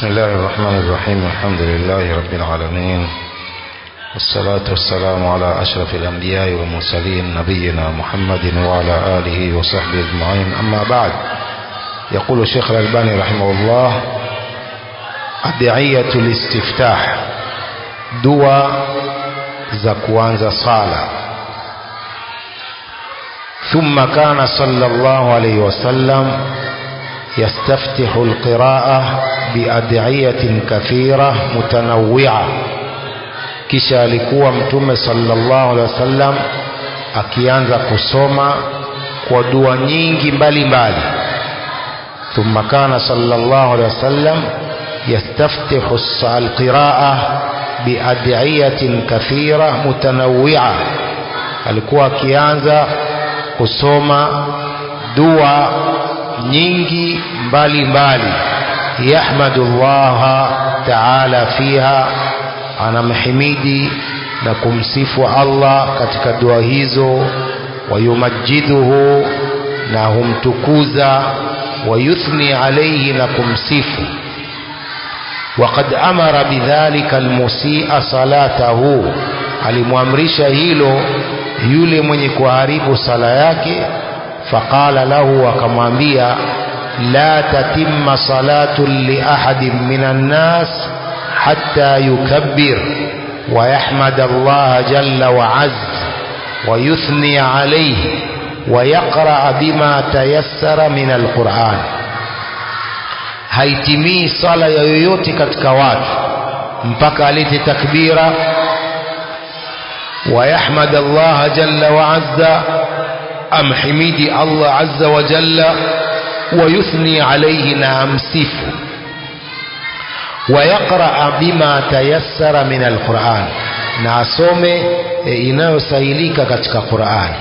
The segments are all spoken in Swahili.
بسم الله الرحمن الرحيم. الحمد لله رب العالمين، والصلاة والسلام على أشرف الأنبياء والمرسلين نبينا محمد وعلى آله وصحبه أجمعين. أما بعد، يقول الشيخ الألباني رحمه الله: أدعية الاستفتاح، دعاء za kuanza sala. ثم كان صلى الله عليه وسلم يستفتح القراءة بأدعية كثيرة متنوعة. kisha alikuwa mtume sallallahu alaihi wasallam akianza kusoma kwa dua nyingi mbalimbali. ثم كان صلى الله عليه وسلم يستفتح القراءة بأدعية كثيرة متنوعة. alikuwa akianza kusoma dua nyingi mbalimbali. yahmadullah ta'ala fiha, anamhimidi na kumsifu Allah katika dua hizo. wayumajjiduhu, na humtukuza. wayuthni alayhi, na kumsifu. وقد أمر بذلك المسيء صلاته, alimwamrisha hilo yule mwenye kuharibu sala yake. faqala lahu, akamwambia: la tatimma salatu li ahadin minan nas hatta yukabbir wa yahmad Allah jalla wa azza wa yuthni alayhi wa yaqra bima tayassara min alquran. haitimii sala ya yoyote katika watu mpaka alete takbira wa yahmad Allah jalla wa azza, amhimidi Allah azza wa jalla, wa yuthni alayhi, na amsifu. wa yaqra bima tayassara min alquran, na asome inayosahilika katika Qur'ani.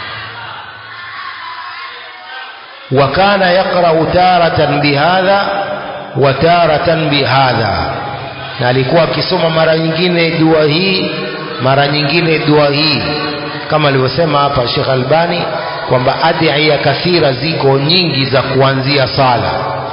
wa kana yaqra taratan bihadha wa taratan bihadha, na alikuwa akisoma mara nyingine dua hii, mara nyingine dua hii, kama alivyosema hapa Sheikh Albani kwamba adhiya kathira ziko nyingi za kuanzia sala.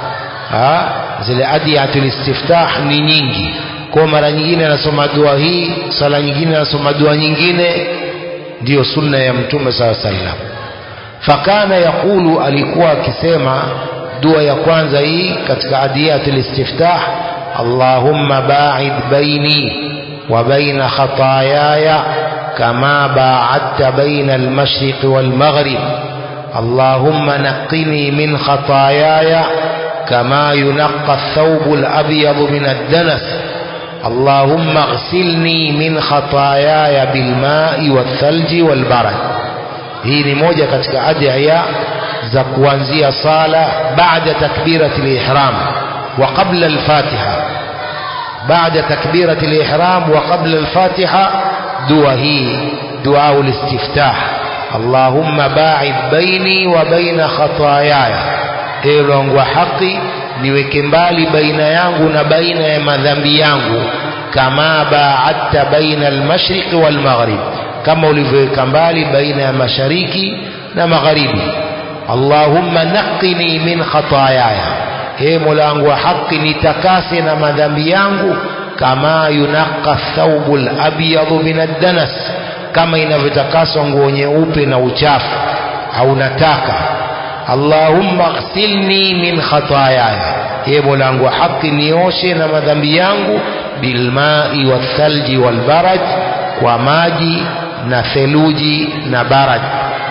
Zile adiyatul istiftah ni nyingi, kwa mara nyingine anasoma dua hii, sala nyingine anasoma dua nyingine. Ndio sunna ya Mtume sallallahu alaihi wasallam. fakana yaqulu, alikuwa akisema dua ya kwanza hii katika adiyatul istiftah: Allahumma ba'id baini wa baina khataayaya kama ba'adta baina al-mashriq wal-maghrib. Allahumma naqqini min khataayaya kama yunaqqa ath-thawbu al-abyadu min ad-danas. Allahumma ighsilni min khataayaya bil-ma'i wath-thalji wal-barad. hii ni moja katika adhiya za kuanzia sala baada takbiratul ihram wa qabla al-fatiha. baada takbiratul ihram wa qabla al-fatiha, dua hii dua al-istiftah: Allahumma ba'id baini wa baina khataayaya, ewe wangu wa haki, niweke mbali baina yangu na baina ya madhambi yangu. kama ba'adta baina al-mashriq wal-maghrib, kama ulivyoweka mbali baina ya mashariki na magharibi. Allahumma naqqini min khataayaya, ee Mola wangu wa haki, nitakase na madhambi yangu. kama yunaqqa ath-thawbu al-abyadu min ad-danas, kama inavyotakaswa nguo nyeupe na uchafu au nataka. Allahumma ighsilni min khataayaya, ee Mola wangu wa haki, nioshe na madhambi yangu. bilma'i wath-thalji wal-barad, kwa maji na theluji na barad.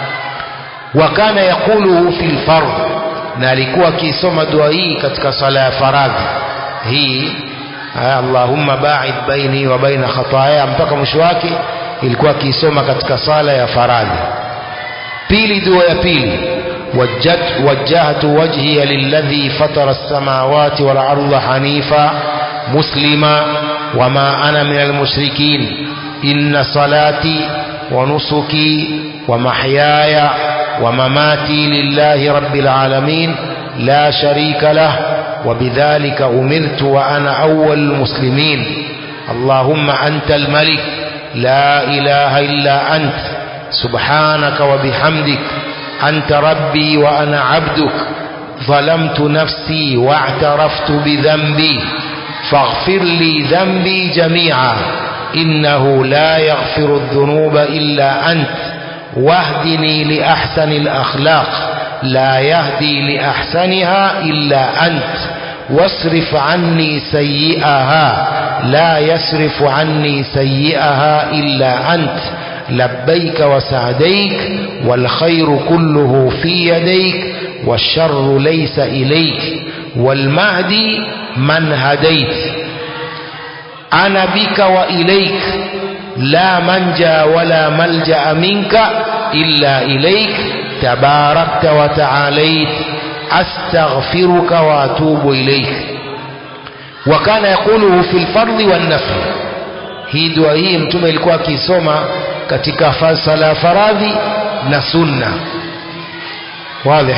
wa kana yaquluhu fil fardh, na alikuwa akisoma dua hii katika sala ya faradhi. hii Allahumma ba'id baini wa baina khataaya mpaka mwisho wake ilikuwa akisoma katika sala ya faradhi. pili, dua ya pili: wajjahtu wajhiya lilladhi fatara as-samawati wal arda hanifa muslima wama ana minal mushrikin. inna salati wa nusuki wa mahyaya wa mamati lillahi rabbil alamin la sharika lah wa bidhalika umirtu wa ana awwalul muslimin. Allahumma antal malik la ilaha illa ant subhanaka wa bihamdik anta rabbi wa ana abduk ظلمت نفسي واعترفت بذنبي فاغفر لي ذنبي جميعا إنه لا يغفر الذنوب إلا أنت واهدني لأحسن الأخلاق لا يهدي لأحسنها إلا أنت واصرف عني سيئها لا يصرف عني سيئها إلا أنت لبيك وسعديك والخير كله في يديك والشر ليس إليك والمهدي من هديت أنا بك وإليك لا منجى ولا ملجأ منك إلا إليك تباركت وتعاليت أستغفرك وأتوب إليك. وكان يقوله في الفرض والنفل. hii dua hii mtume alikuwa akisoma katika sala faradhi na sunna. wazi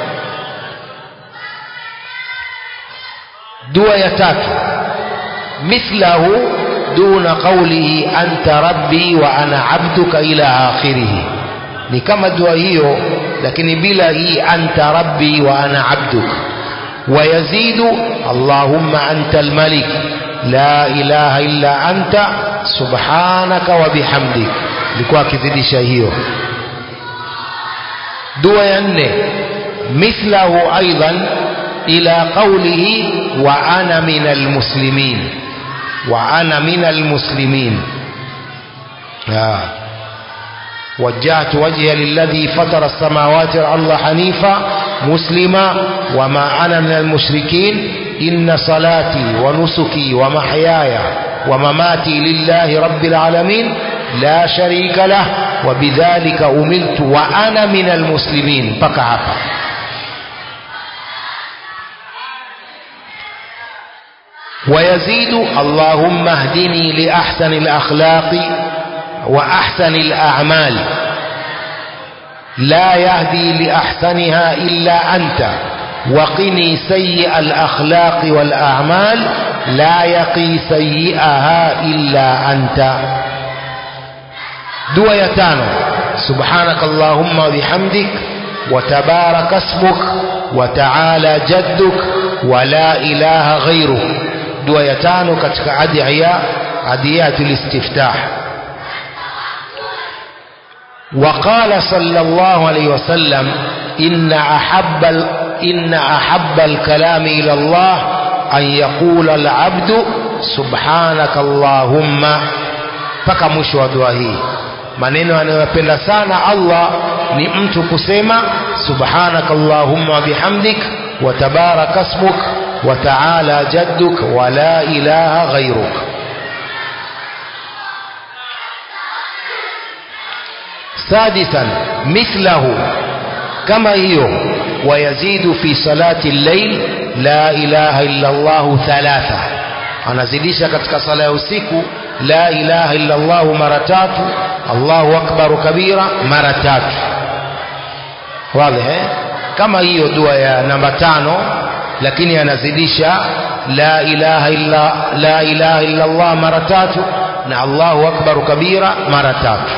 dua ya tatu mithlahu duna qawlihi anta rabbi wa ana abduka ila akhirih, ni kama dua hiyo lakini bila hii anta rabbi wa ana abduka. ويزيد اللهم أنت الملك لا إله إلا أنت سبحانك وبحمدك لكوا كذدش hiyo. dua ya nne مثله أيضا إلى قوله وأنا من المسلمين وأنا من المسلمين وجهت وجهي للذي فطر السماوات والأرض حنيفا مسلما وما أنا من المشركين إن صلاتي ونسكي ومحياي ومماتي لله رب العالمين لا شريك له وبذلك أمرت وأنا من المسلمين فكعفا. ويزيد اللهم اهدني لأحسن الأخلاق وأحسن الأعمال لا يهدي لأحسنها إلا أنت وقني سيء الأخلاق والأعمال لا يقي سيئها إلا أنت. dua ya tano سبحانك اللهم وبحمدك وتبارك اسمك وتعالى جدك ولا إله غيرك. dua ya tano katika adiyatul istiftah. وقال صلى الله عليه وسلم إن أحب الكلام إلى الله أن يقول العبد سبحانك اللهم. paka mwisho wa dua hii maneno anayopenda sana Allah ni mtu kusema subhanaka allahumma bihamdik wa tabaraka ismuk wa ta'ala jadduk wa la ilaha ghayruk. سادسا مثله كما هي ويزيد في صلاة الليل لا إله إلا الله ثلاثة. anazidisha katika sala ya usiku la ilaha illa Allah mara tatu, Allahu akbar kabira mara tatu. wazi kama hiyo dua ya namba 5, lakini anazidisha la ilaha illa Allah mara tatu na Allahu akbar kabira mara tatu.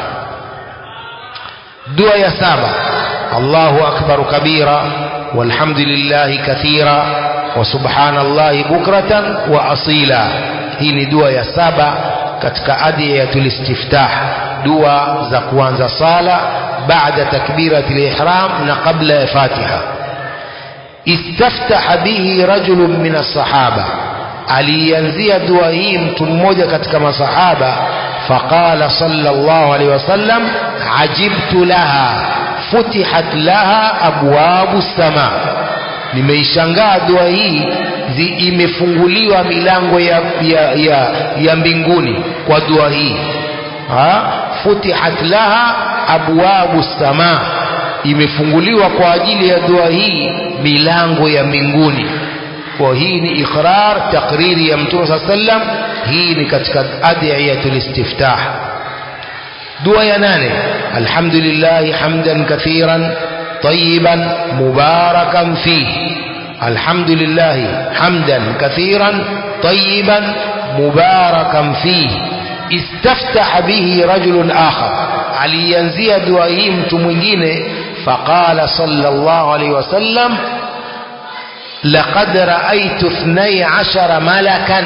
dua ya 7 Allahu akbar kabira walhamdulillahi kathira wa subhanallahi bukratan wa asila. hii ni dua ya 7 katika adiyatul istiftah, dua za kuanza sala baada takbiratul ihram na kabla ya Fatiha. istaftaha bihi rajulun min as-sahaba, alianzia dua hii mtu mmoja katika masahaba. faqala sallallahu alayhi wasallam ajibtu laha futihat laha abwabu sama, nimeishangaa dua hii imefunguliwa milango ya mbinguni kwa dua hii. futihat laha abwabu sama, imefunguliwa kwa ajili ya dua hii milango ya mbinguni. kwa hii ni iqrar takriri ya Mtume sallam. hii ni katika adiyatul istiftah. dua ya 8 alhamdulillah hamdan kathiran tayyiban mubarakan fihi. alhamdulillah hamdan kathiran tayyiban mubarakan fihi. istaftaha bihi rajulun akhar, alianzia dua hii mtu mwingine. faqala sallallahu alayhi wasallam laqad ra'aytu 12 malakan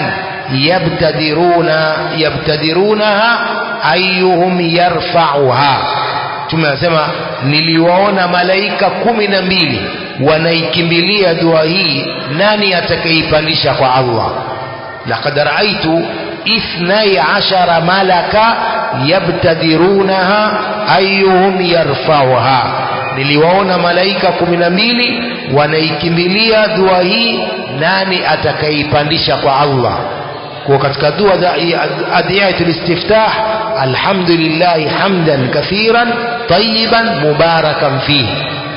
yabtadirunaha ayyuhum yarfa'uha. Tumesema niliwaona malaika 12 wanaikimbilia dua hii, nani atakayeipandisha kwa Allah? laqad ra'aytu 12 malaka yabtadirunaha ayyuhum yarfa'uha, niliwaona malaika 12 wanaikimbilia dua hii, nani atakayeipandisha kwa Allah? Kwa katika dua za adiyatul istiftah, alhamdulillah hamdan kathiran tayyiban mubarakan fihi.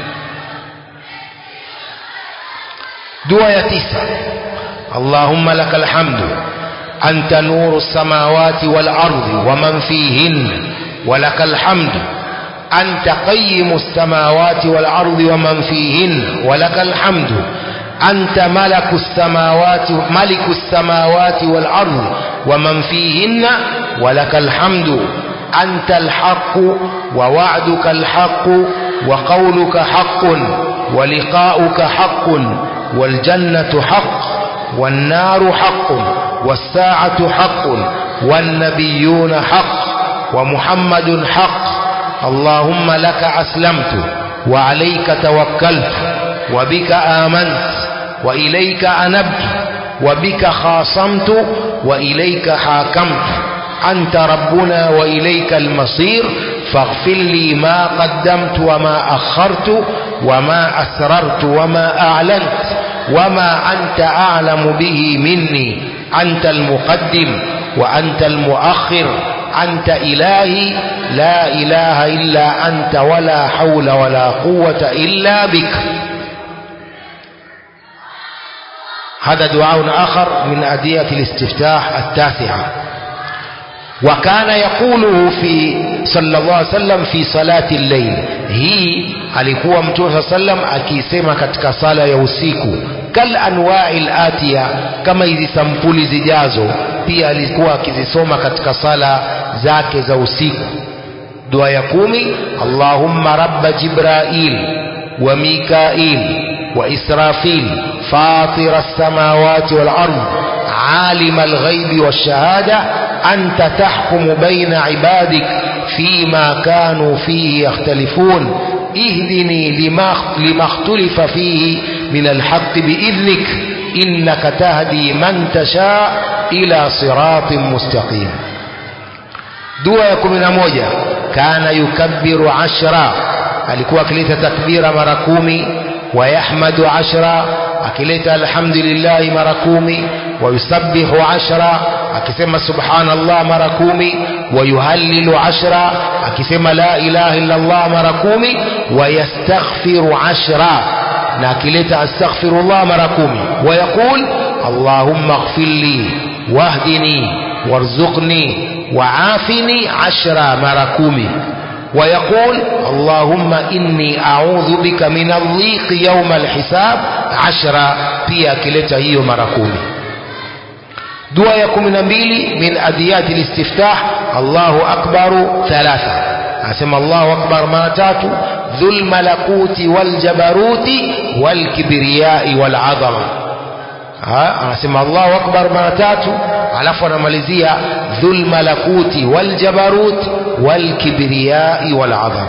dua ya 9, Allahumma lakal hamdu anta nuru samawati wal ardi wa man fihin wa lakal hamdu anta qayyimus samawati wal ardi wa man fihin wa lakal hamdu أنت ملك السماوات والأرض ومن فيهن ولك الحمد أنت الحق ووعدك الحق وقولك حق ولقاؤك حق والجنة حق والنار حق والساعة حق والنبيون حق ومحمد حق. اللهم لك أسلمت وعليك توكلت وبك آمنت وإليك أنبت وبك خاصمت وإليك حاكمت أنت ربنا وإليك المصير فاغفر لي ما قدمت وما أخرت وما أسررت وما أعلنت وما أنت أعلم به مني أنت المقدم وأنت المؤخر أنت إلهي لا إله إلا أنت ولا حول ولا قوة إلا بك. هذا دعاء آخر من أدعية الاستفتاح 9. وكان يقوله في صلى الله عليه وسلم في صلاة الليل. hii alikuwa Mtume sallam akisema katika sala ya usiku, kal anwa'il atiya, kama hizi sampuli zijazo pia alikuwa akizisoma katika sala zake za usiku. dua ya 10, Allahumma rabba Jibrail wa Mikail وإسرافيل فاطر السماوات والأرض عالم الغيب والشهادة أنت تحكم بين عبادك فيما كانوا فيه يختلفون اهدني لما اختلف فيه من الحق بإذنك إنك تهدي من تشاء إلى صراط مستقيم. dua ya 11, kana yukabbiru 10, alikuwa akileta takbira mara 10, ويحمد 10 akileta alhamdulillah mara 10, ويسبح 10 akisema subhanallah mara 10, ويهلل 10 akisema la ilaha illa Allah mara 10, ويستغفر 10 na akileta astaghfirullah mara 10, ويقول اللهم اغفر لي واهدني وارزقني وعافني 10 mara 10, ويقول اللهم إني أعوذ بك من الضيق يوم الحساب 10 pia akileta hiyo mara 10. dua ya 12 min adiyati alistiftah, Allahu akbar 3, asema Allahu akbar mara 3, dhul malakuti wal jabaruti wal kibriyai wal azama. Anasema Allahu akbar mara 3, alafu anamalizia dhul malakuti wal jabarut wal kibriyai wal azama.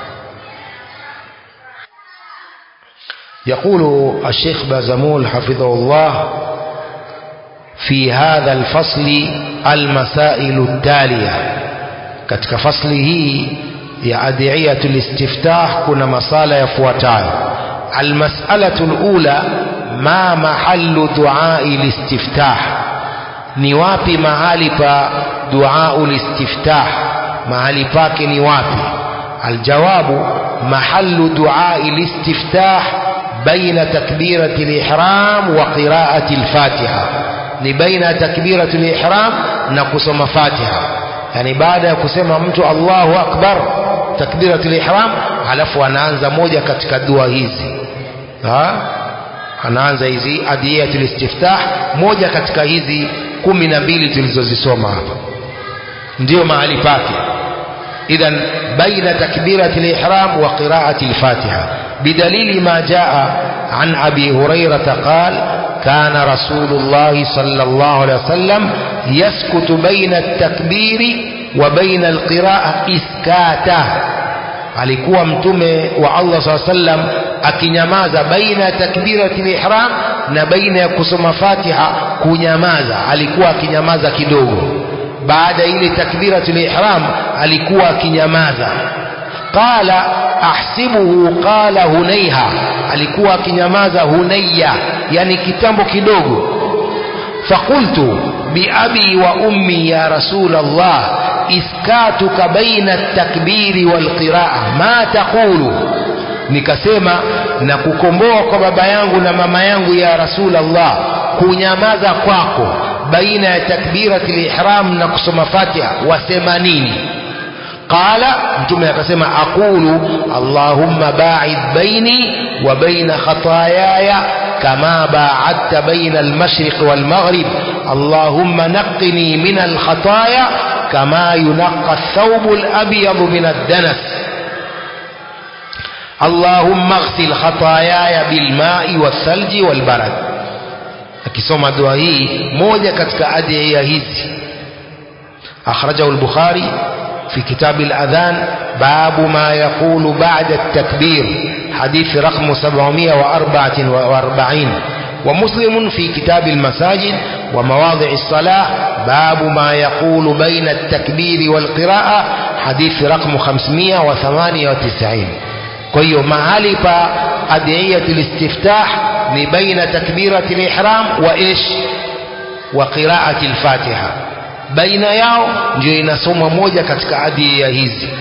يقول الشيخ بازمول حفظه الله في هذا الفصل المسائل التالية. katika fasli hii ya adiyatul istiftah kuna masala yafuatayo. Almas'alatu alula, ma mahallu du'ai listiftah, ni wapi mahali pa du'aul istiftah, mahali pake ni wapi? Aljawabu, mahallu du'ai listiftah baina takbirati al-ihram wa qira'ati al-fatiha, ni baina takbirati al-ihram na kusoma Fatiha. Yani baada ya kusema mtu Allahu akbar takbirati al-ihram, alafu anaanza moja katika dua hizi, anaanza hizi adiyatul istiftah, moja katika hizi 12 tulizozisoma hapa ndio mahali pake. idhan baina takbirati al-ihram wa qira'ati al-fatiha, بدليل ما جاء عن أبي هريرة قال كان رسول الله صلى الله عليه وسلم يسكت بين التكبير وبين القراءة إسكاتا. alikuwa mtume wa Allah sallallahu alaihi wasallam akinyamaza baina takbiratul ihram na baina ya kusoma Fatiha kunyamaza, alikuwa akinyamaza kidogo. Baada ile takbiratul ihram alikuwa akinyamaza. Qala ahsibuhu qala hunayha, alikuwa akinyamaza hunayya, yani kitambo kidogo. Faqultu bi abi wa ummi ya rasul Allah iskatuka baina at-takbiri wal qira'a ma taqulu, nikasema na kukomboa kwa baba yangu na mama yangu ya rasul Allah, kunyamaza kwako baina ya takbiratul ihram na kusoma Fatiha wasema nini? Qala, mtume akasema aqulu Allahumma ba'id baini wa baina khataayaya kama ba'adta baina al-mashriq wal-maghrib, Allahumma naqqini min al-khataaya kama yunaqqa ath-thawbu al-abyadu min ad-danas, Allahumma ighsil khataayaya bil-ma'i wath-thalji wal-barad. Akisoma dua hii moja katika adhiya hizi. Akhrajahu al-Bukhari في كتاب الأذان باب ما يقول بعد التكبير حديث رقم 744، ومسلم في كتاب المساجد ومواضع الصلاة باب ما يقول بين التكبير والقراءة حديث رقم 598. كي mahali pa adhiyatul istiftah ni baina takbiratul ihram wa ish wa qira'atil Fatiha, baina yao ndio inasoma moja katika adhiya hizi.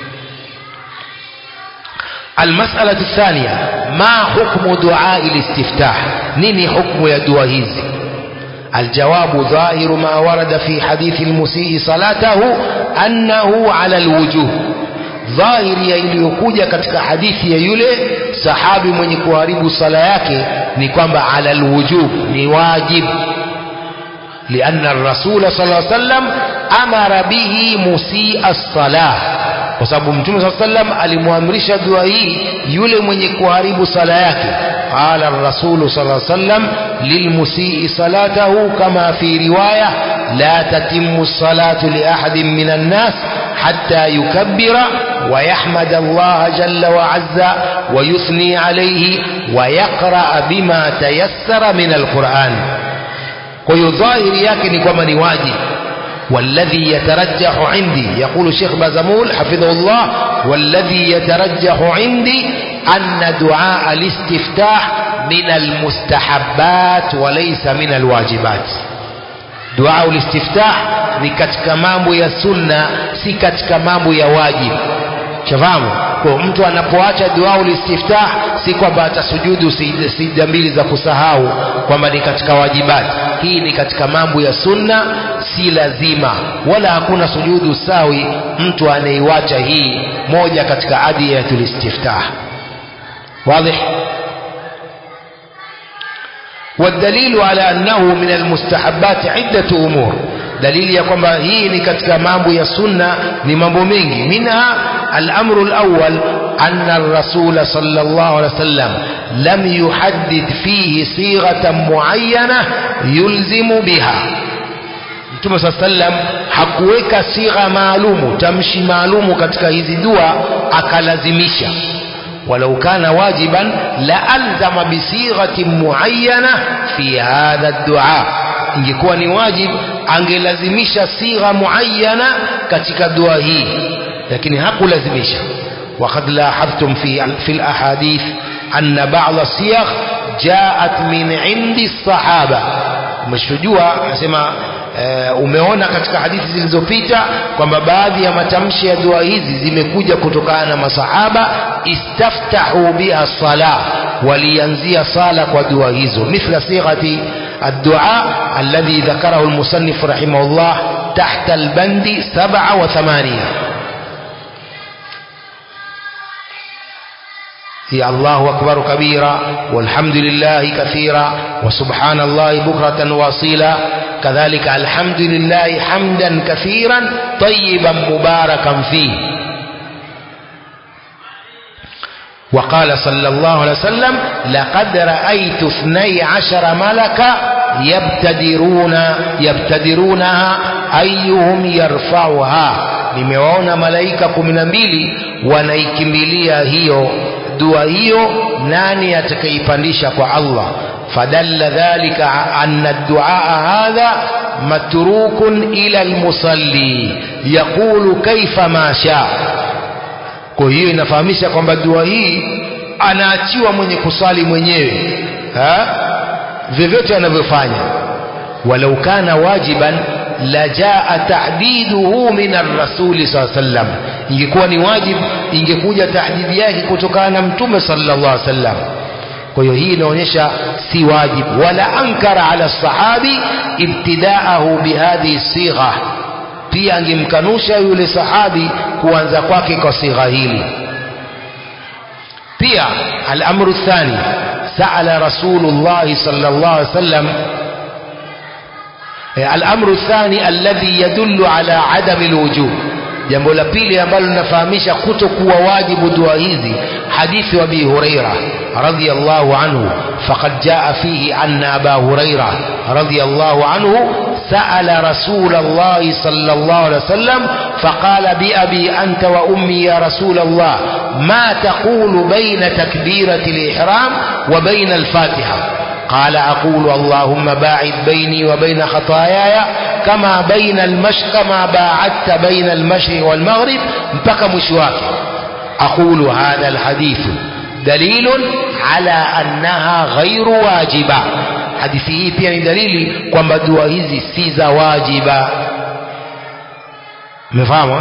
المسألة الثانية ما حكم دعاء الاستفتاح؟ نيني حكم يا دعاء hizi؟ الجواب ظاهر ما ورد في حديث المسيء صلاته أنه على الوجوب. ظاهر ya iliyokuja katika hadithi ya yule sahabi mwenye kuharibu sala yake ni kwamba ala alwujub, ni wajib. لأن الرسول صلى الله عليه وسلم أمر به مسيء الصلاة، kwa sababu mtume صلى الله عليه وسلم alimuamrisha dua hii yule mwenye kuharibu sala yake. قال الرسول صلى الله عليه وسلم للمسيء صلاته كما في رواية لا تتم الصلاة لأحد من الناس حتى يكبر ويحمد الله جل وعز ويثني عليه ويقرأ بما تيسر من القرآن. kwa hiyo dhahiri yake ni kwamba ni wajibu. والذي يترجح عندي يقول الشيخ بازمول حفظه الله والذي يترجح عندي أن دعاء الاستفتاح من المستحبات وليس من الواجبات. دعاء الاستفتاح ni katika mambo ya sunna, si katika mambo ya wajibu. Shafahamu? Kwa mtu anapoacha dua ulistiftah si kwamba atasujudu sijda mbili za kusahau kwamba ni katika wajibati. Hii ni katika mambo ya sunna, si lazima, wala hakuna sujudu sawi mtu anaiwacha hii moja katika adiyatul istiftah. واضح؟ والدليل على أنه من المستحبات عدة أمور. dalili ya kwamba hii ni katika mambo ya sunna ni mambo mengi. Minha al-amru al-awwal anna ar-rasul sallallahu alayhi wasallam lam yuhaddith fihi sighatan muayyana yulzimu biha. Mtume sallam hakuweka sigha maalumu, tamshi maalumu katika hizi dua akalazimisha. ولو كان واجبا لألزم بصيغة معينة في هذا الدعاء. ingekuwa ni wajib angelazimisha sigha muayyana katika dua hii, lakini hakulazimisha. وقد لاحظتم في الأحاديث أن بعض الصيغ جاءت من عند الصحابة. umeshujua asema umeona katika hadithi zilizopita kwamba baadhi ya matamshi ya dua hizi zimekuja kutokana na masahaba. istaftahu biha salah, walianzia sala kwa dua hizo. mithla sighati الدعاء الذي ذكره المصنف رحمه الله تحت البند 7 و8. هي الله أكبر كبيرا والحمد لله كثيرا وسبحان الله بكرة واصيلا. كذلك الحمد لله حمدا كثيرا طيبا مباركا فيه. وقال صلى الله عليه وسلم لقد رأيت 12 ملكا يبتدرونها أيهم يرفعها. nimewaona malaika 12 wanaikimbilia hiyo dua hiyo, nani atakaipandisha kwa Allah. fadalla dhalika anna ad-du'a hadha matrukun ila al-musalli yaqulu kaifa ma sha. Kwa hiyo inafahamisha kwamba dua hii anaachiwa mwenye kusali mwenyewe vyovyote anavyofanya. walau kana wajiban lajaa ta'diduhu min ar-rasul sallallahu alayhi wasallam, ingekuwa ni wajib ingekuja tahdidi yake kutokana na mtume sallallahu alayhi wasallam. kwa hiyo hii inaonyesha si wajib. wala ankara ala sahabi ibtidaahu bihadhihi sigha, pia angemkanusha yule sahabi kuanza kwake kwa sigha hili. pia al-amru thani sa'ala rasulullah sallallahu alayhi wasallam. الأمر الثاني الذي يدل على عدم الوجوب. jambo la pili ambalo linafahamisha kutokuwa wajibu dua hizi, hadithi wa Abi Huraira radhiyallahu anhu. faqad jaa fihi anna Aba Huraira radhiyallahu anhu sa'ala Rasulullah sallallahu alayhi wasallam faqala bi abi anta wa ummi ya Rasulullah ma taqulu bayna takbirati al-ihram wa bayna al-Fatiha. قال أقول اللهم باعد بيني وبين خطاياي كما باعدت بين المشرق والمغرب mpaka mwisho wake. أقول هذا الحديث دليل على أنها غير واجبة. hadithi hii pia ni dalili kwamba dua hizi si za wajiba. mmefahamu?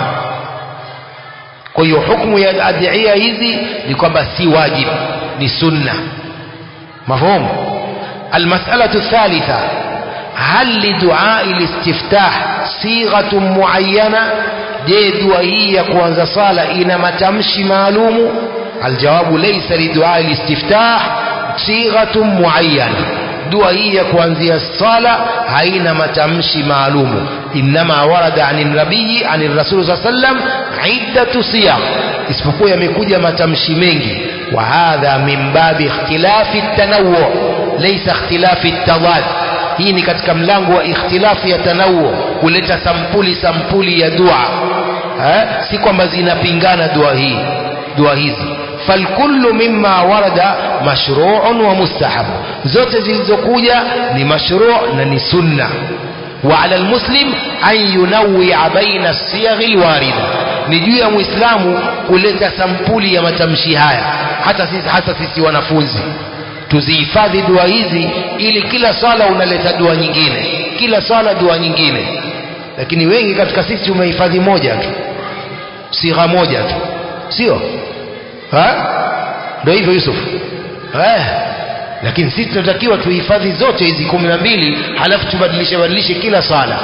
kwa hiyo hukumu ya adhiya hizi ni kwamba si wajib, ni sunna. mafhumu? المسألة الثالثة هل لدعاء الاستفتاح صيغة معينة؟ je dua hii ya kuanza sala ina matamshi maalumu? الجواب ليس لدعاء الاستفتاح صيغة معينة. dua hii ya kuanzia sala haina matamshi maalumu. inma warada an nabii an rasul sallallahu alayhi wasallam iddatu siyaq, isipokuwa yamekuja matamshi mengi. wa hadha min babi ikhtilafi at-tanawwu laysa ikhtilafi at-tadad. hii ni katika mlango wa ikhtilafi ya tanawwu, kuleta sampuli ya dua, si kwamba zinapingana dua hizi. falkullu mimma warada mashru'un wa mustahab, zote zilizokuja ni mashru' na ni sunna. wa ala almuslim an yunawwi'a baina as-siyagh al-warida, ni juu ya muislamu kuleta sampuli ya matamshi haya. hata sisi wanafunzi tuzihifadhi dua hizi, ili kila sala unaleta dua nyingine, kila sala dua nyingine. lakini wengi katika sisi umehifadhi moja tu, sigha moja tu, sio? ndio hivyo Yusuf. lakini sisi tunatakiwa tuhifadhi zote hizi 12, halafu tubadilishe kila sala.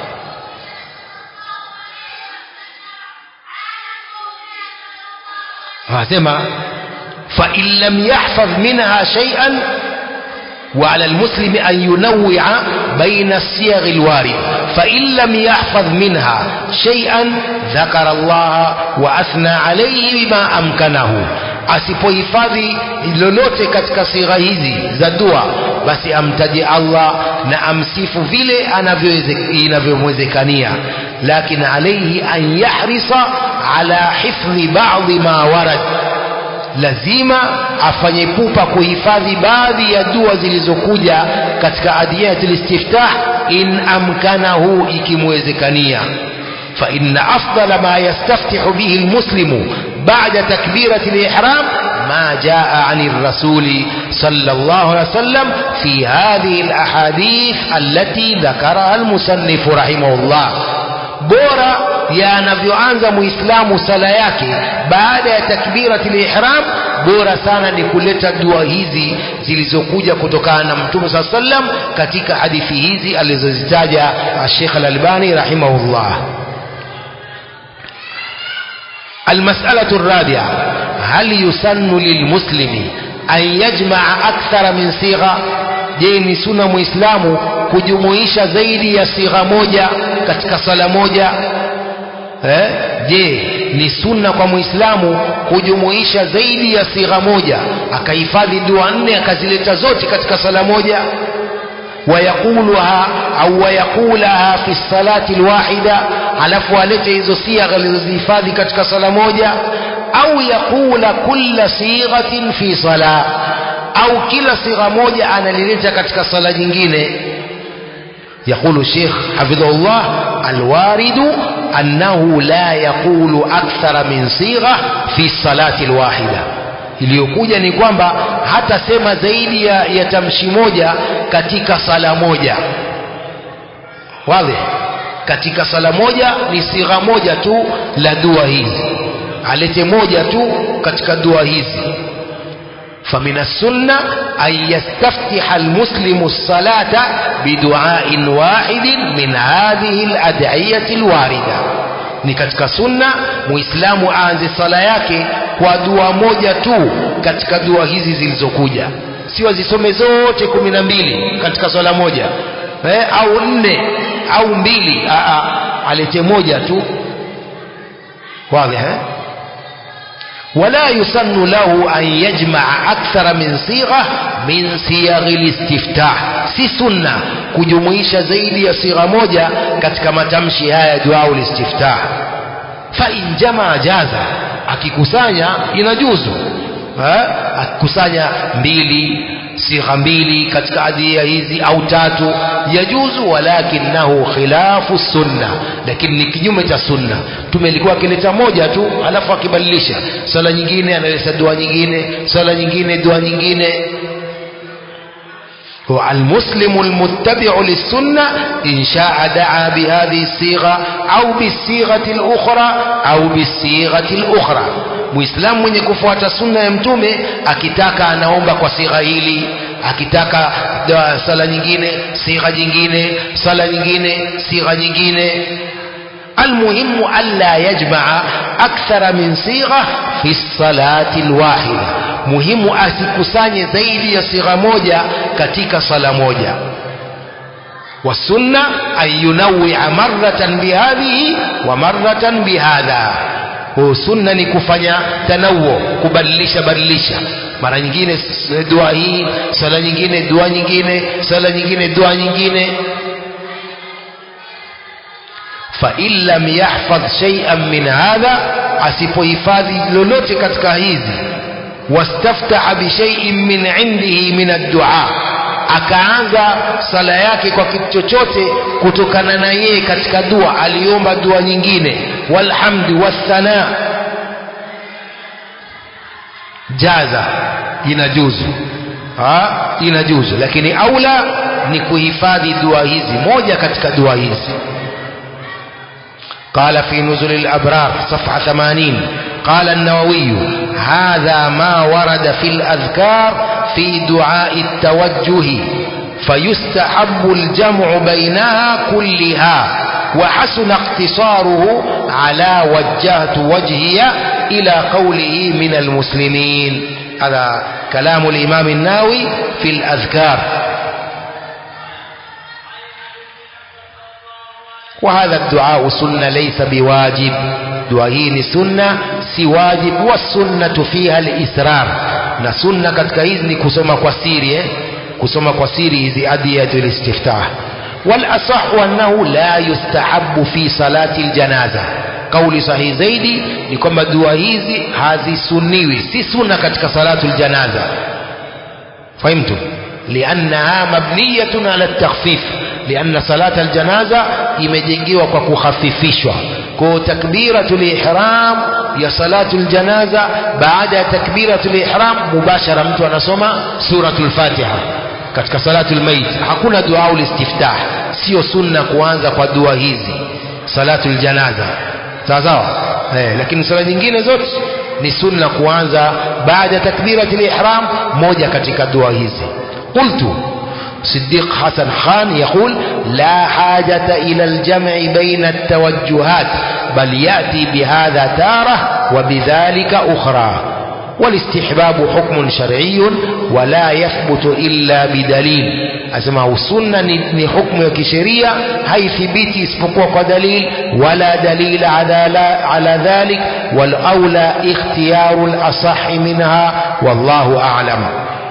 anasema fa in lam yahfaz minha shay'an wa 'ala al-muslimi an yunawwi'a bayna as-siyagh al-warid. fa in lam yahfaz minha shay'an dhakara Allah wa athna alayhi bima amkanahu, asipohifadhi lolote katika sigha hizi za dua, basi amtaje Allah na amsifu vile inavyomwezekania. lakini alayhi an yahrisa ala hifdhi ba'dhi ma warad, lazima afanye pupa kuhifadhi baadhi ya dua zilizokuja katika adiyatul istiftah, in amkanahu, ikimwezekania. fa inna afdala ma yastaftihu bihi almuslimu ba'da takbirati al-ihram ما جاء عن الرسول صلى الله عليه وسلم في هذه الأحاديث التي ذكرها المصنف رحمه الله. bora yanavyoanza muislamu sala yake baada ya takbirati al-ihram, bora sana ni kuleta dua hizi zilizokuja kutokana na Mtume صلى الله عليه وسلم katika hadithi hizi alizozitaja Sheikh Al-Albani rahimahullah. المسألة الرابعة هل يسن للمسلم أن يجمع أكثر من صيغة؟ je ni sunna muislamu kujumuisha zaidi ya sigha moja katika sala moja? je ni sunna kwa muislamu kujumuisha zaidi ya sigha moja, akahifadhi dua 4 akazileta zote katika sala moja? ويقولها أو ويقولها في الصلاة الواحدة alafu alete hizo sigha alizihifadhi katika sala moja, au yaqula kulla sighatin fi sala, au kila sigha moja analileta katika sala nyingine. يقول الشيخ حفظه الله الوارد أنه لا يقول أكثر من صيغة في الصلاة الواحدة. iliyokuja ni kwamba hata sema zaidi ya tamshi moja katika sala moja. Wazi, katika sala moja ni sigha moja tu la dua hizi, alete moja tu katika dua hizi. فمن السنة أن يستفتح المسلم الصلاة بدعاء واحد من هذه الأدعية الواردة. ni katika sunna muislamu aanze sala yake kwa dua moja tu katika dua hizi zilizokuja, sio zisome zote 12 katika sala moja au 4 au 2, alete moja tu. wazi ولا يسن له أن يجمع أكثر من صيغة من صيغ الاستفتاح. si sunna kujumuisha zaidi ya sigha moja katika matamshi haya dua ulistiftah. fa in jamaa jaza, akikusanya inajuzu. akikusanya 2 sigha 2 katika adhiya hizi au 3 yajuzu, walakinahu khilafu sunna, lakini ni kinyume cha sunna. tumelikuwa akileta moja tu alafu akibadilisha sala nyingine analeta dua nyingine, sala nyingine dua nyingine. والمسلم المتبع للسنة إن شاء دعا بهذه الصيغة أو بالصيغة الأخرى أو بالصيغة الأخرى. muislamu mwenye kufuata sunna ya mtume akitaka anaomba kwa sigha hili, akitaka sala nyingine sigha nyingine, sala nyingine sigha nyingine. المهم ألا يجمع أكثر من صيغة في الصلاة الواحدة. muhimu asikusanye zaidi ya sigha moja katika sala moja. والسنة أن ينوع مرة بهذه ومرة بهذا. sunna ni kufanya tanawu, kubadilisha, mara nyingine dua hii, sala nyingine dua nyingine, sala nyingine dua nyingine. فإن لم يحفظ شيئا من هذا, asipohifadhi lolote katika hizi, واستفتح بشيء من عنده من الدعاء, akaanza sala yake kwa kitu chochote kutokana na yeye katika dua, aliomba dua nyingine, walhamdi wathana, jaza, inajuzu. inajuzu, lakini aula ni kuhifadhi dua hizi, moja katika dua hizi. قال في نزل الأبرار صفحة 80 قال النووي هذا ما ورد في الأذكار في دعاء التوجه فيستحب الجمع بينها كلها وحسن اقتصاره على وجهت وجهي إلى قوله من المسلمين. هذا كلام الإمام النووي في الأذكار. وهذا الدعاء سنة ليس بواجب. دعاء سنة سي واجب، والسنة فيها الإسرار. na sunna katika hizi ni kusoma kwa siri kusoma kwa siri hizi adiyatul istiftah. wal asahhu annahu la yustahabbu fi salati aljanaza. kauli sahihi zaidi ni kwamba dua hizi hazisuniwi, si sunna katika salatul janaza. fahimtu? liannaha mabniyatun ala at-takhfif, lianna salata aljanaza imejengewa kwa kukhafifishwa. kwa takbiratul ihram ya salatul janaza, baada ya takbiratul ihram mubashara mtu anasoma suratul fatiha. katika salatul mayit hakuna dua ulistiftah, sio sunna kuanza kwa dua hizi salatul janaza, sawa. lakini sala nyingine zote ni sunna kuanza baada ya takbiratul ihram moja katika dua hizi. قلت صديق حسن خان يقول لا حاجة إلى الجمع بين التوجهات بل يأتي بهذا تارة وبذلك أخرى. والاستحباب حكم شرعي ولا يثبت إلا بدليل. أسمع السنة ni حكم ya kisheria haithibiti isipokuwa kwa dalil, wala dalil ala dhalik, wal aula ikhtiyaru al asah minha wallahu a'lam.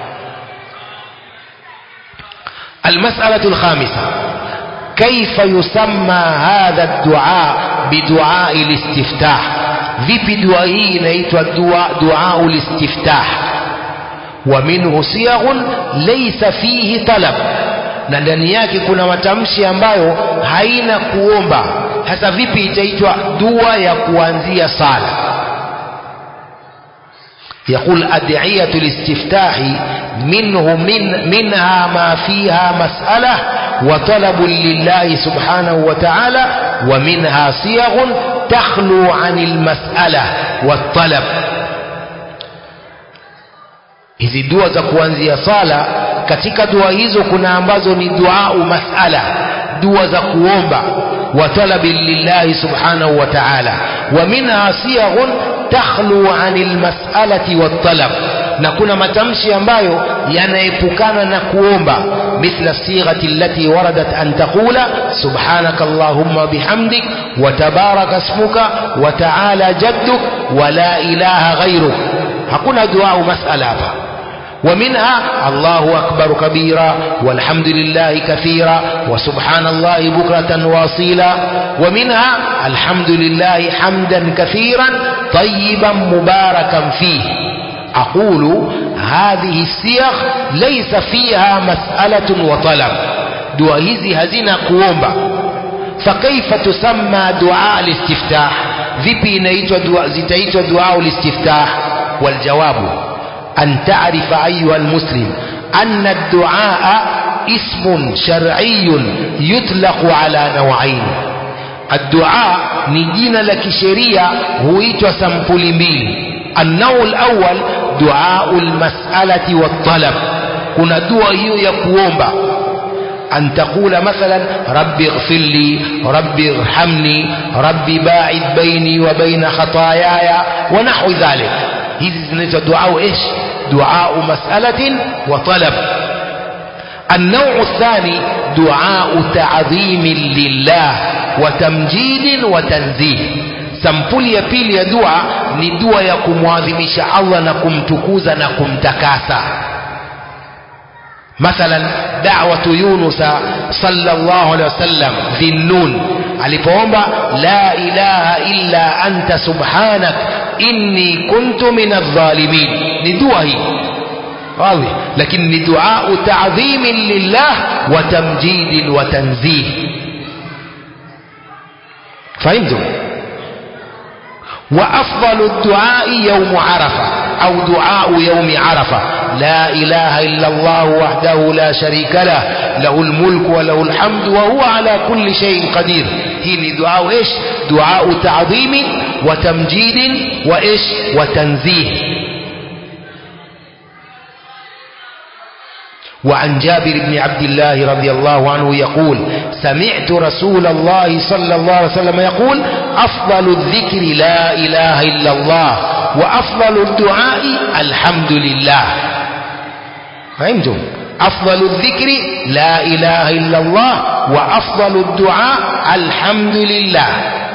المسألة الخامسة: كيف يسمى هذا الدعاء بدعاء الاستفتاح؟ vipi dua hii inaitwa dua ulistiftah? Wa minhu siyaghun laysa fihi talab, na ndani yake kuna matamshi ambayo haina kuomba. Hasa vipi itaitwa dua ya kuanzia sala? يقول أدعية الاستفتاح منها ما فيها مسألة وطلب لله سبحانه وتعالى، ومنها صيغ تخلو عن المسألة والطلب. hizi dua za kuanzia sala, katika dua hizo kuna ambazo ni dua masala, dua za kuomba, wa talabi lillahi subhanahu wa ta'ala, wa minha siyaghun takhlu anil mas'alati wat talab, na kuna matamshi ambayo yanaepukana na kuomba, mithla sighati allati waradat an taqula subhanaka allahumma bihamdik wa tabaraka ismuka wa ta'ala jadduk wa la ilaha ghayruk. hakuna dua mas'ala hapa. ومنها الله أكبر كبيرا والحمد لله كثيرا وسبحان الله بكرة واصيلا، ومنها الحمد لله حمدا كثيرا طيبا مباركا فيه. أقول هذه الصيغ ليس فيها مسألة وطلب، دعاء hizi hazina kuomba. فكيف تسمى دعاء الاستفتاح؟ vipi inaitwa dua zitaitwa dua ulistiftah؟ والجواب أن تعرف أيها المسلم أن الدعاء اسم شرعي يطلق على نوعين. الدعاء نجينا لك شريعة هويت سمبل mbili. النوع الأول دعاء المسألة والطلب، كنا دعاء يكوomba، أن تقول مثلا ربي اغفر لي، ربي ارحمني، ربي باعد بيني وبين خطاياي ونحو ذلك. hizi zinaitwa dua ايش؟ دعاء مسألة وطلب. النوع الثاني دعاء تعظيم لله وتمجيد وتنزيه. sampuli ya pili ya dua ni dua ya kumwadhimisha Allah na kumtukuza na kumtakasa. مثلا دعوة يونس صلى الله عليه وسلم ذي النون alipoomba la ilaha illa anta subhanak inni kuntu minadh dhalimin, ni dua hii wazi, lakini ni dua ta'dhim lillah wa tamjid wa tanzih. فهمتم؟ وأفضل الدعاء يوم عرفة أو دعاء يوم عرفة لا إله إلا الله وحده لا شريك له له الملك وله الحمد وهو على كل شيء قدير. هي دعاء إيش؟ دعاء تعظيم وتمجيد وإيش؟ وتنزيه. وعن جابر بن عبد الله رضي الله عنه يقول سمعت رسول الله صلى الله عليه وسلم يقول أفضل الذكر لا إله إلا الله وأفضل الدعاء الحمد لله. فهمتم؟ أفضل الذكر لا إله إلا الله وأفضل الدعاء الحمد لله.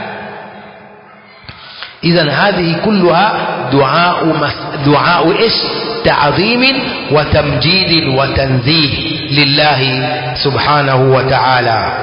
إذن هذه كلها دعاء إيش؟ تعظيم وتمجيد وتنزيه لله سبحانه وتعالى.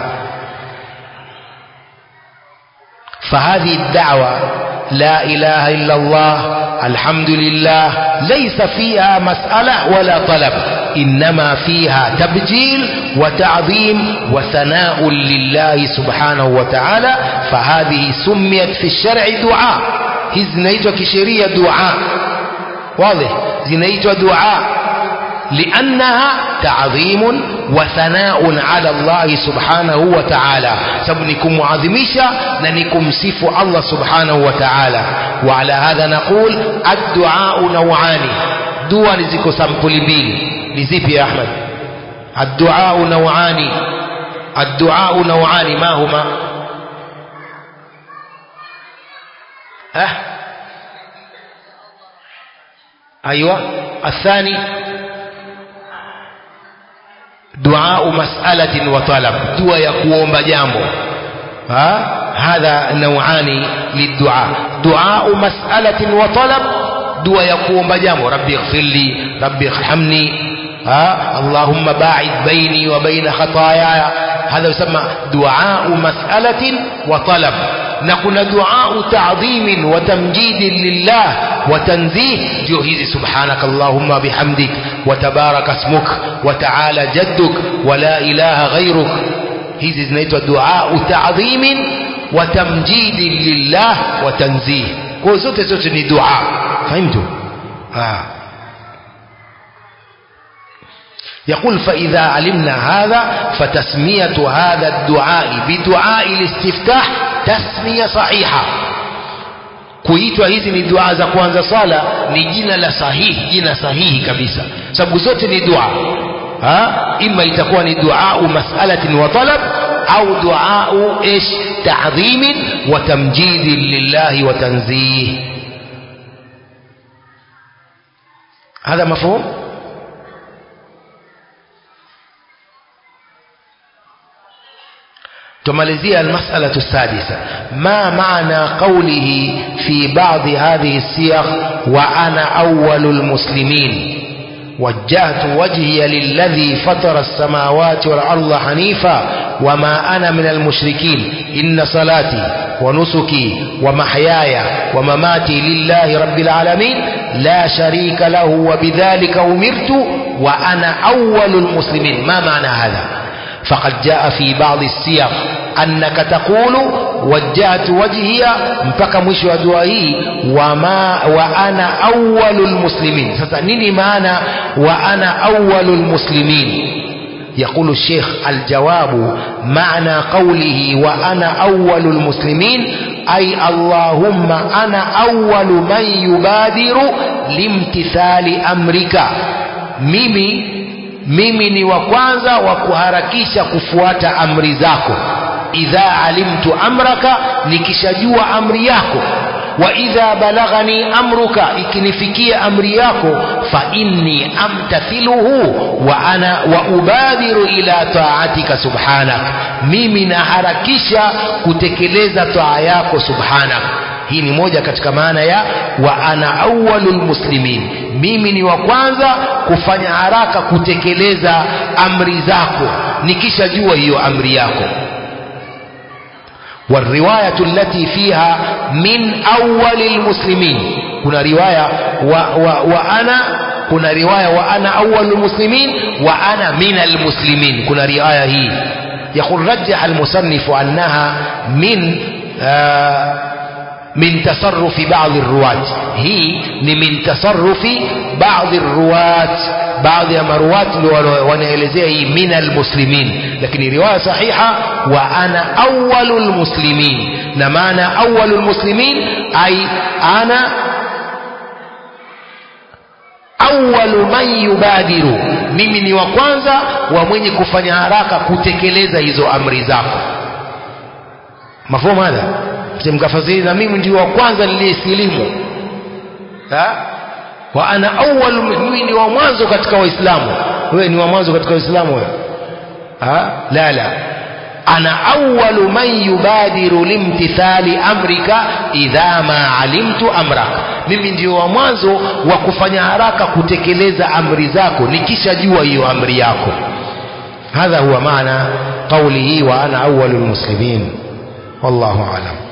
فهذه الدعوة لا إله إلا الله الحمد لله ليس فيها مسألة ولا طلب، إنما فيها تبجيل وتعظيم وثناء لله سبحانه وتعالى. فهذه سميت في الشرع دعاء. هذه زنايتها كشرية دعاء واضح، زنايتها دعاء لأنها تعظيم وثناء على الله سبحانه وتعالى. سبنكم معظميشا ننكم صف الله سبحانه وتعالى. وعلى هذا نقول الدعاء نوعان. دعاء نزيكو سامبولي بيلي نزيب يا أحمد. الدعاء نوعان. الدعاء نوعان ما هما؟ أيوة. الثاني دعاء مسألة وطلب، دعاء يقوم بجامبه. هذا نوعان للدعاء، دعاء مسألة وطلب، دعاء يقوم بجامبه، ربي اغفر لي، ربي ارحمني، اللهم باعد بيني وبين خطاياي، هذا يسمى دعاء مسألة وطلب. نكون دعاء تعظيم وتمجيد لله وتنزيه، جهز سبحانك اللهم بحمدك وتبارك اسمك وتعالى جدك ولا إله غيرك. hizi zinaitwa dua تعظيم وتمجيد لله وتنزيه. kwa zote ni dua. فهمتوا؟ يقول فإذا علمنا هذا فتسمية هذا الدعاء بدعاء الاستفتاح تسمية صحيحة. kuitwa hizi ni dua za kuanza sala ni jina la sahihi, jina sahihi kabisa, sababu zote ni dua. ima itakuwa ni dua mas'alatin wa talab au dua ta'dhim wa tamjid lillahi wa tanzih. هذا مفهوم؟ تماليزية المسألة السادسة، ما معنى قوله في بعض هذه السياق وأنا أول المسلمين، وجهت وجهي للذي فطر السماوات والأرض حنيفا وما أنا من المشركين، إن صلاتي ونسكي ومحياي ومماتي لله رب العالمين لا شريك له وبذلك أمرت وأنا أول المسلمين. ما معنى هذا؟ فقد جاء في بعض السياق أنك تقول وجهت وجهي mpaka mwisho wa dua hii wa ana awwalul muslimin. sasa nini maana wa ana awwalul muslimin؟ يقول الشيخ الجواب معنى قوله وأنا أول المسلمين أي اللهم أنا أول من يبادر لامتثال أمرك. mimi ni wa kwanza wa kuharakisha kufuata amri zako. idha alimtu amraka, nikishajua amri yako. wa idha balaghani amruka, ikinifikia amri yako. fa inni amtathiluhu wa ubadiru ila ta'atika subhanak, mimi naharakisha kutekeleza taa yako subhanak. hii ni moja katika maana ya wa ana awwalul muslimin, mimi ni wa kwanza kufanya haraka kutekeleza amri zako nikishajua hiyo amri yako. والرواية التي فيها من أول المسلمين، كنا رواية كنا رواية وأنا أول المسلمين وأنا من المسلمين، كنا رواية هي. يقول رجح المصنف أنها من تصرف بعض الرواة، هي من تصرف بعض الرواة، بعض ya maruwati wanaelezea hii min almuslimin, lakini riwaya sahiha wa ana awwalul muslimin, na maana awwalul muslimin ay ana awwalu man yubadiru, mimi ni wa kwanza wa mwenye kufanya haraka kutekeleza hizo amri zako. mafahamu hada? mkafasiri na mimi ndio wa kwanza niliyesilimu, wa ana awwal, mimi ni wa mwanzo katika waislamu. wewe ni wa mwanzo katika waislamu wewe? la ana awwalu man yubadiru limtithali amrika idha ma alimtu amrak, mimi ndio wa mwanzo wa kufanya haraka kutekeleza amri zako nikishajua hiyo amri yako. hadha huwa maana qawlihi wa ana awwalul muslimin. wallahu a'lam.